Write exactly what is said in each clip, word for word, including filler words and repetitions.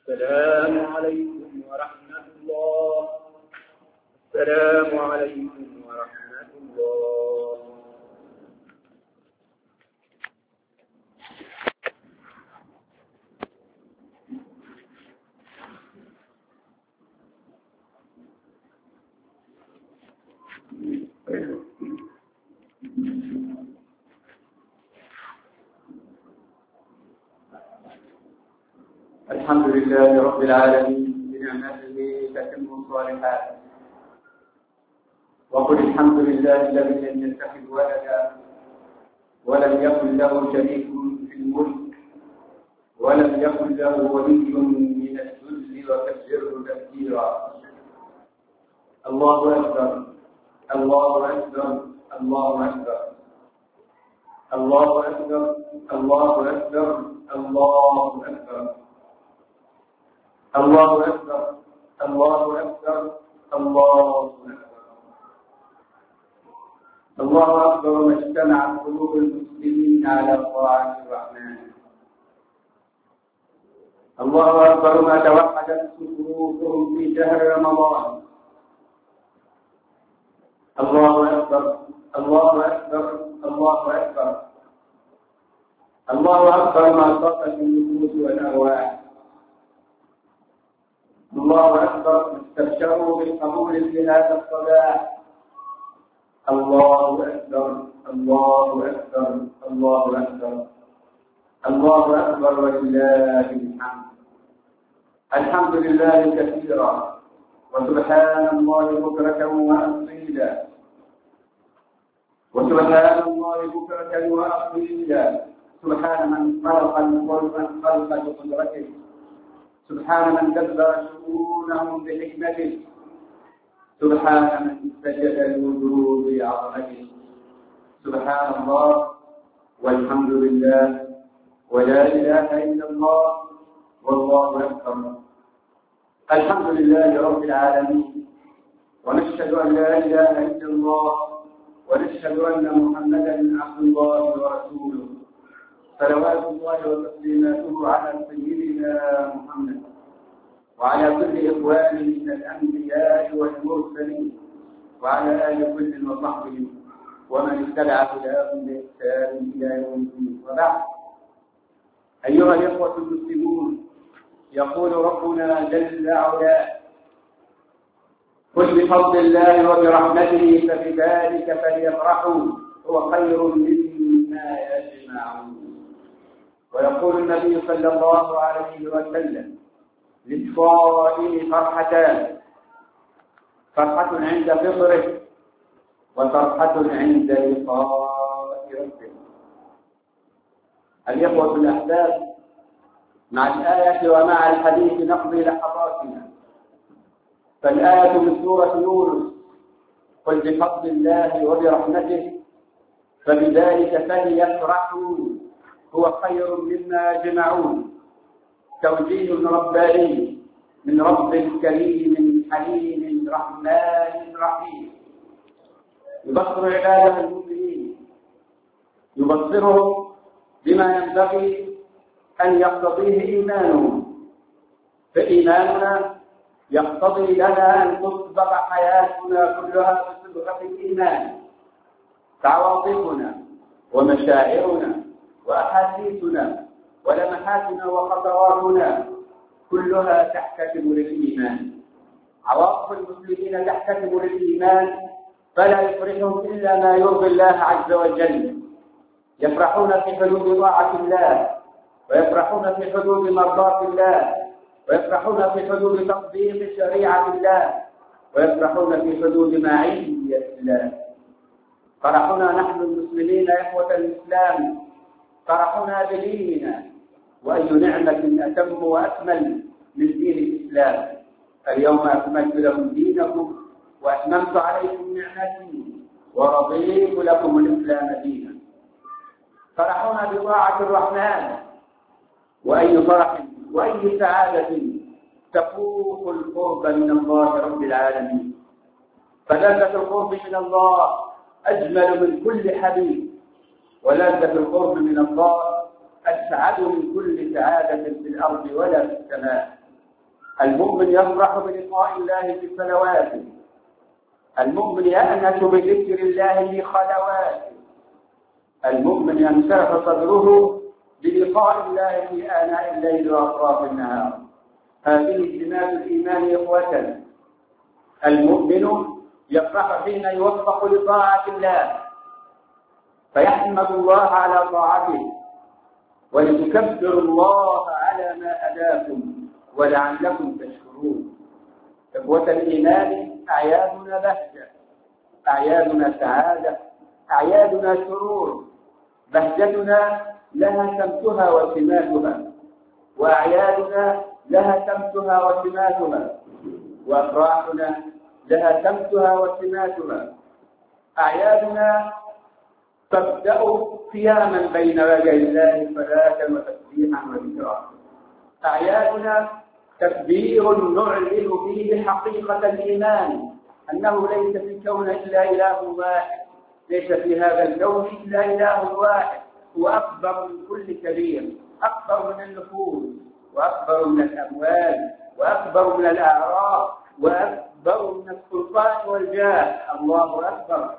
السلام عليكم ورحمة الله. السلام عليكم ورحمة الله. الحمد لله رب العالمين بنعمته تتم الصالحات. وقل الحمد لله الذي لم يتخذ ولدا ولم يكن له شريك في الملك ولم يكن له ولي من الذل وكبره تكبيرا. الله اكبر الله اكبر الله اكبر الله اكبر الله اكبر الله اكبر الله أكبر الله أكبر الله أكبر الله أكبر. ما اجتمعت قلوب المسلمين على طاعة الرحمن. الله أكبر ما توحدت صفوفهم في شهر رمضان. الله أكبر الله أكبر الله أكبر الله أكبر ما صفت النفوس والأرواح. الله أكبر استبشروا بالقبول في هذا الصباح. الله أكبر الله أكبر الله أكبر الله أكبر ولله الحمد. الحمد لله كثيرا وسبحان الله بكرة وأصيلا وسبحان الله بكرة وأصيلا. سبحان من خلق الخلق خلق بقدرته. سبحان من دبر شؤونهم بحكمته. سبحان من سجد الوجود بعظمته. سبحان الله والحمد لله ولا إله إلا الله والله أكبر. الحمد لله رب العالمين ونشهد أن لا إله إلا الله ونشهد أن محمدا عبد الله ورسوله صلوات الله وتسليماته على سيدنا محمد وعلى كل إخوانه من الأنبياء والمرسلين وعلى آل كل وصحبه ومن اتبع هداهم بإحسان إلى يوم الدين. وبعد، أيها الإخوة المسلمون، يقول ربنا جل وعلا: قل بفضل الله وبرحمته فبذلك فليفرحوا هو خير مما يجمعون. ويقول النبي صلى الله عليه وسلم: للصائم فرحتان، فرحة عند فطره وفرحة عند لقاء ربه. الإخوة الأحباب، مع الآية ومع الحديث نقضي لحظاتنا. فالآية من سورة يونس: قل بفضل الله وبرحمته فبذلك فليفرحوا هو خير مما يجمعون. توجيه رباني من رب كريم حليم رحمن رحيم يبصر عباده المؤمنين، يبصرهم بما ينبغي أن يقتضيه إيمانهم. فإيماننا يقتضي لنا أن تصبغ حياتنا كلها بصبغة الإيمان. فعواطفنا ومشاعرنا وأحاسيسنا ولمحاتنا وخطواتنا كلها تحتكم للإيمان. عواطف المسلمين تحتكم للإيمان، فلا يفرحهم إلا ما يرضي الله عز وجل. يفرحون في حدود طاعة الله، ويفرحون في حدود مرضاة الله، ويفرحون في حدود تطبيق شريعة الله، ويفرحون في حدود معية الله. فرحنا نحن المسلمين إخوة الإسلام، فرحنا بديننا، وأي نعمة أتم وأكمل من دين الإسلام. اليوم أكملت لكم دينكم وأتممت عليكم نعمتي ورضيت لكم الإسلام دينا. فرحنا بطاعة الرحمن، وأي فرح وأي سعادة تفوق القرب من الله رب العالمين. فلذة القرب من الله أجمل من كل حبيب، ولذة القرب من الله أسعد من كل سعادة في الأرض ولا في السماء. المؤمن يفرح بلقاء الله في صلواته، المؤمن يأنس بذكر الله في خلواته، المؤمن ينشرح صدره بلقاء الله في آناء الليل وأطراف النهار. هذه سمات الإيمان إخوة. المؤمن يفرح حين يوفق لطاعة الله فيحمد الله على طاعته ولتكبروا الله على ما هداكم ولعلكم تشكرون. إخوة الإيمان، أعيادنا بهجة، أعيادنا سعادة، أعيادنا سرور، بهجتنا لها سمتها وسماتها، وأعيادنا لها سمتها وسماتها، وأفراحنا لها سمتها وسماتها. أعيادنا تبدأ قياما بين يدي الله صلاة وتسبيحا وذكرا. أعيادنا تكبير نعلن فيه حقيقة الإيمان، أنه ليس في الكون إلا إله واحد، ليس في هذا الكون إلا إله واحد، هو أكبر من كل كبير، أكبر من النفوس، وأكبر من الأموال، وأكبر من الأعراض، وأكبر من السلطان والجاه. الله أكبر،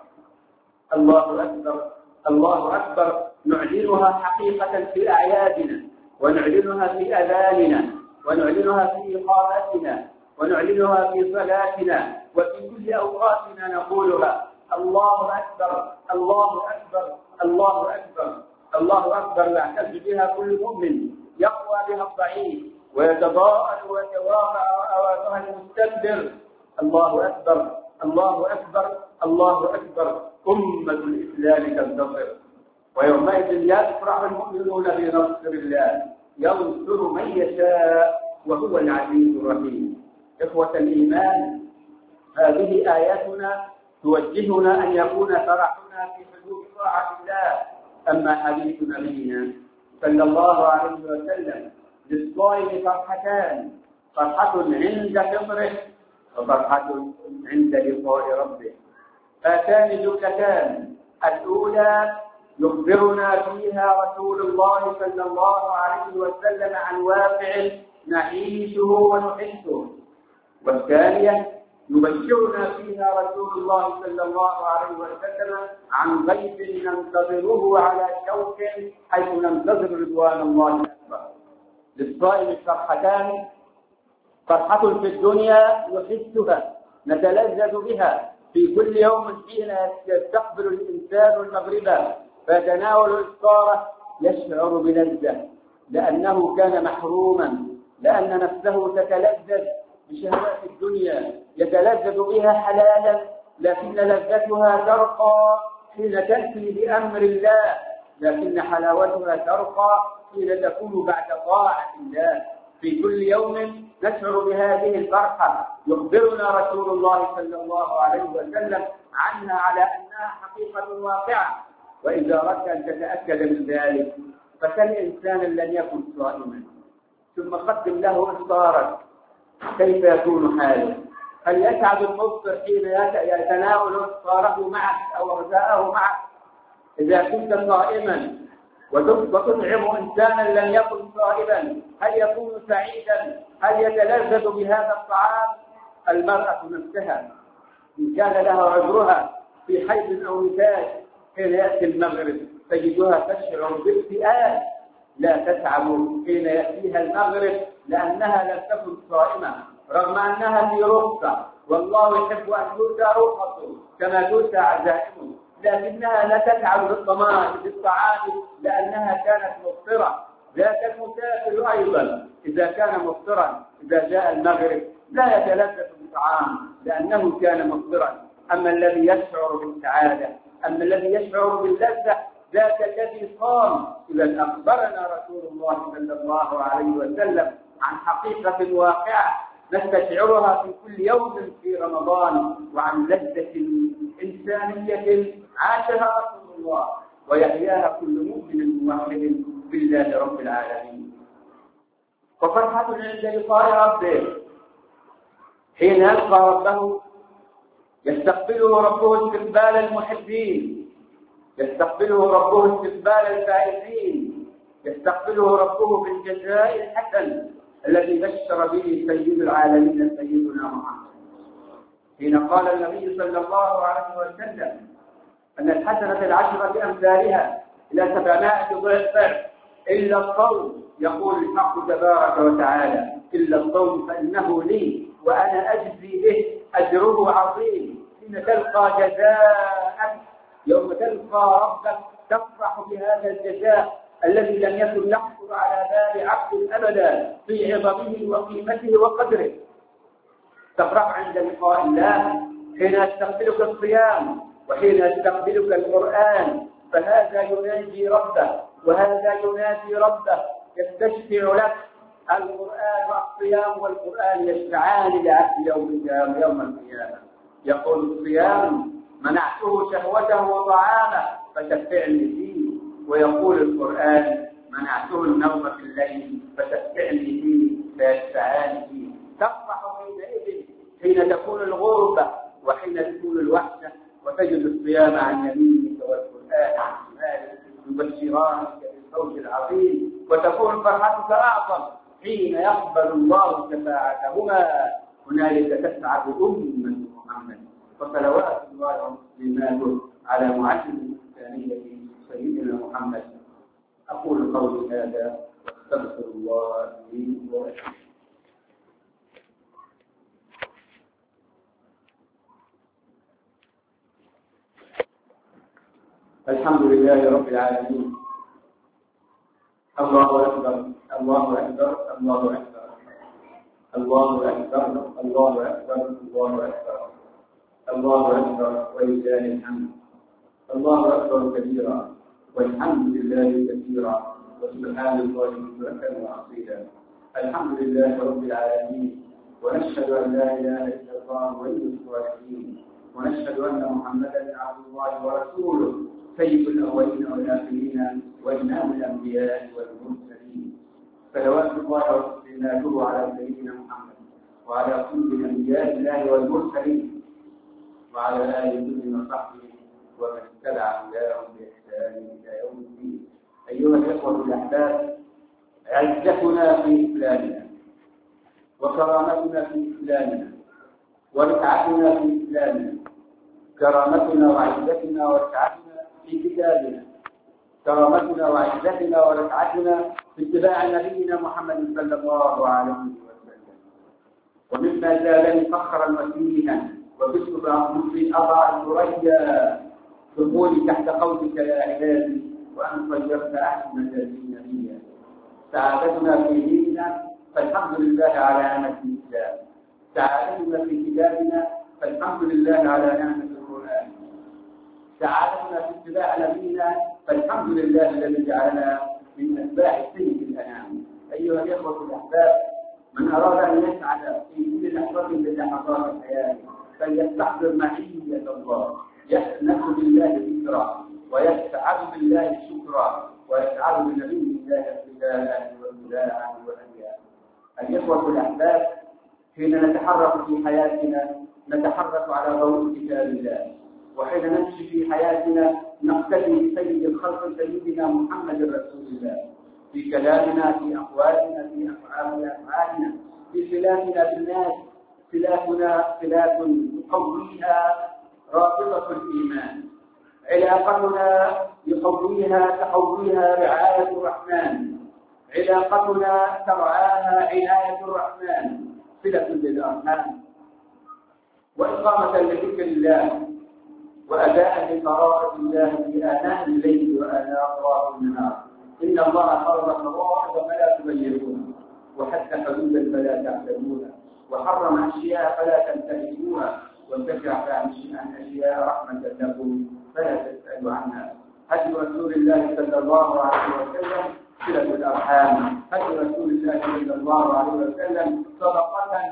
الله أكبر، الله أكبر. نعلنها حقيقة في أعيادنا، ونعلنها في أذاننا، ونعلنها في إقامتنا، ونعلنها في صلاتنا، وفي كل أوقاتنا نقولها: الله أكبر، الله أكبر، الله أكبر، الله أكبر. يعتز بها كل مؤمن، يقوى بها الضعيف، ويتضاءل ويتواضع أوامرها المستكبر. الله أكبر، الله أكبر، الله أكبر. أمة الإسلام تنتصر، ويومئذ يفرح المؤمنون بنصر الله، ينصر من يشاء وهو العزيز الرحيم. إخوة الإيمان، هذه آياتنا توجهنا أن يكون فرحنا في حدود طاعة الله. أما حديث نبينا صلى الله عليه وسلم: للصائم فرحتان، فرحة عند فطره وفرحة عند لقاء ربه. هاتان جملتان: الأولى يخبرنا فيها رسول الله صلى الله عليه وسلم عن واقع نعيشه ونحسه، والثانية يبشرنا فيها رسول الله صلى الله عليه وسلم عن غيب ننتظره على شوق حيث ننتظر رضوان الله الأكبر. للصائم فرحتان: فرحة في الدنيا نحسها نتلذذ بها في كل يوم حين يستقبل الإنسان المغرب فيتناول إفطاره يشعر بلذة، لأنه كان محروما، لأن نفسه تتلذذ بشهوات الدنيا يتلذذ بها حلالا، لكن لذتها ترقى حين تأتي بأمر الله، لكن حلاوتها ترقى حين تكون بعد طاعة الله. في كل يوم نشعر بهذه الفرحة، يخبرنا رسول الله صلى الله عليه وسلم عنها على أنها حقيقة واقعة. وإذا أردت أن تتأكد من ذلك فسل إنسانا لن يكن صائما ثم قدم له إفطارك، كيف يكون حاله؟ هل يسعد المفطر حين يتناول إفطاره معك أو غذاءه معك؟ إذا كنت صائما وتطعم إنسانا لم يكن صائما، هل يكون سعيدا؟ هل يتلذذ بهذا الطعام؟ المرأة نفسها إن كان لها عذرها في حيض أو نفاس حين يأتي المغرب تجدها تشعر باكتئاب، لا تتعب حين يأتيها المغرب لأنها لم تكن صائمة، رغم أنها في رخصة، والله يحب أن تؤتى رخصه كما تؤتى عزائمه، لكنها لا تتعب بالطعام لأنها كانت مفطرة. ذاك المسافر أيضا إذا كان مفطرا إذا جاء المغرب لا يتلذذ بالطعام لأنه كان مفطرا. أما الذي يشعر بالسعادة، أما الذي يشعر باللذة، ذاك الذي صام. إذا أخبرنا رسول الله صلى الله عليه وسلم عن حقيقة واقعة نستشعرها في كل يوم في رمضان، وعن لذة إنسانية عاشها رسول الله ويحياها كل مؤمن موحد بالله رب العالمين. وفرحة عند لقاء ربه حين يلقى ربه يستقبله ربه استقبال المحبين، يستقبله ربه استقبال الفائزين، يستقبله ربه بالجزاء الحسن الذي بشر به سيد العالمين سيدنا محمد، حين قال النبي صلى الله عليه وسلم أن الحسنة العشرة بأمثالها إلى سبعمائة ضعف إلا الصوم. يقول الحق تبارك وتعالى: إلا الصوم فإنه لي وأنا أجزي به، أجره عظيم. حين تلقى جزاءك، يوم تلقى ربك، تفرح بهذا الجزاء الذي لم يكن يخطر على بال عبد أبدا في عظمه وقيمته وقدره. تفرح عند لقاء الله حين يستقبلك الصيام وحين يستقبلك القرآن، فهذا يناجي ربه وهذا ينادي ربه، يستشفع لك. القرآن والصيام والقرآن يشفعان لعبد يوم يوم القيامة. يقول الصيام: منعته شهوته وطعامه فشفعني فيه. ويقول القرآن: منعته النوم في الليل فشفعني فيه فيشفعان فيه. تفرح حينئذ حين تكون الغربة وحين تكون الوحدة، وتجد الصيام عن يمينك والقرآن عن شمالك يبشرانك بالفوز العظيم، وتكون فرحتك أعظم حين يقبل الله شفاعتهما. هنالك تسعد أمة محمد. وصلوات الله وسلامه على معلم الإنسانية سيدنا محمد. أقول قولي هذا واستغفر الله لي ولكم. الحمد لله رب العالمين. الله أكبر الله أكبر الله أكبر الله أكبر الله أكبر الله أكبر الله أكبر ولله الحمد. الله أكبر كبيرا والحمد لله كثيرا وسبحان الله بكرة وأصيلا. الحمد لله رب العالمين، ونشهد أن لا إله إلا الله ولي الصالحين، ونشهد أن محمدا عبد الله ورسوله سيد الأولين والآخرين وإمام الأنبياء والمرسلين. صلوات الله وسلامه على سيدنا محمد وعلى كل الأنبياء الله والمرسلين وعلى آله وصحبه ومن اتبع هداهم بإحسان إلى يوم الدين. أيها الإخوة الأحباب، عزتنا في إسلامنا وكرامتنا في إسلامنا ورفعتنا في إسلامنا، كرامتنا وعزتنا ورفعتنا في كتابنا، كرامتنا وعزتنا ورفعتنا في اتباع نبينا محمد صلى الله عليه وسلم. ومما زالني فخرا وسيها وبشر بأنفسي أضع الثريا دخولي تحت قولك يا عبادي وأن صيرت أحسن الذين نبيا. سعادتنا في ديننا فالحمد لله على نعمة الإسلام، سعادتنا في كتابنا فالحمد لله على نعمة القرآن، سعادتنا في اتباع نبينا فالحمد لله الذي جعلنا من أتباع سيد الأنام. أيها الإخوة الأحباب، من أراد أن يسعد في كل لحظة من لحظات الحياة فليستحضر معية الله، يحنث بالله ذكرا ويسعد بالله شكرا ويسعد بنبي الله ابتداء وابتداء وهديا. الإخوة الأحباب، حين نتحرك في حياتنا نتحرك على ضوء كتاب الله، وحين نمشي في حياتنا نقتدي بسيد الخلق سيدنا محمد رسول الله، في كلامنا في أقوالنا في أفعالنا أفعالنا في خلافنا بالناس. خلافنا خلاف يقويها رابطة الإيمان، علاقتنا يقويها تقويها رعاية الرحمن، علاقتنا ترعاها عناية الرحمن، صلة بالأرحام وإقامة لذكر الله وأداء لفرائض الله في آناء الليل وآناء أطراف النهار. إن الله فرض فرائض فلا تبينوها، وحتى حدودا فلا تعتدوها، وحرم أشياء فلا تنتهكوها، وانتشر عن أشياء رحمة لكم فلا تسألوا عنها. هدي رسول الله صلى الله عليه وسلم صلة الأرحام، هدي رسول الله صلى الله عليه وسلم صدقة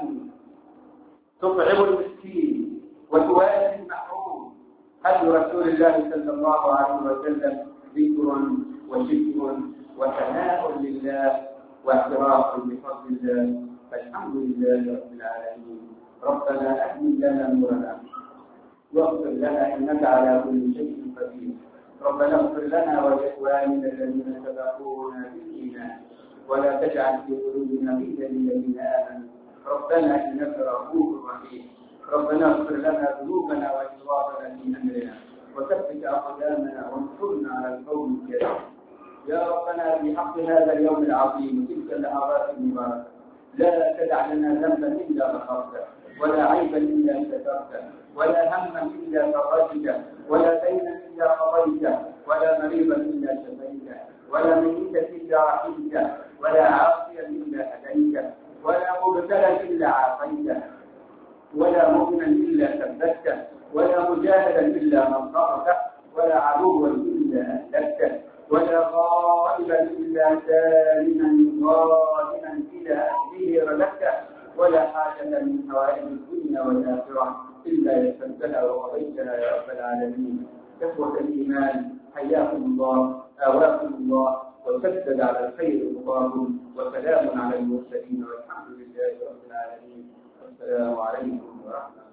تطعم المسكين وتواسي المحروم، هدي رسول الله صلى الله عليه وسلم ذكر وشكر وثناء لله واعتراف بفضل الله. فالحمد لله رب العالمين. ربنا أكمل لنا نورنا واغفر لنا إنك على كل شيء قدير. ربنا اغفر لنا ولإخواننا الذين سبقونا بالإيمان ولا تجعل في قلوبنا غلا للذين آمنوا ربنا إنك رؤوف رحيم. ربنا اغفر لنا ذنوبنا وإسرافنا في أمرنا وثبت أقدامنا وانصرنا على القوم الكافرين. يا ربنا بحق هذا اليوم العظيم وتلك اللحظات المباركة لا تدع لنا ذنبا إلا غفرته ولا عيبا إلا سترته ولا هما إلا فرجته ولا دينا إلا قضيته ولا مريضا إلا شفيته ولا ميتا إلا رحمته ولا عاصيا إلا هديته ولا مبتلا إلا عافيته ولا مؤمنا إلا ثبته ولا مجاهدا إلا نصرته ولا عدوا إلا أهلكته ولا غائبا إلا سالما غائبا إلى أهله رددته ولا حاجة من حوائج الدنيا والآخرة إلا يسرتها وقضيتها يا رب العالمين. إخوة الإيمان حياكم الله آواكم الله وسدد على الخير خطاكم وسلام على المرسلين والحمد لله رب العالمين. والسلام عليكم ورحمة الله.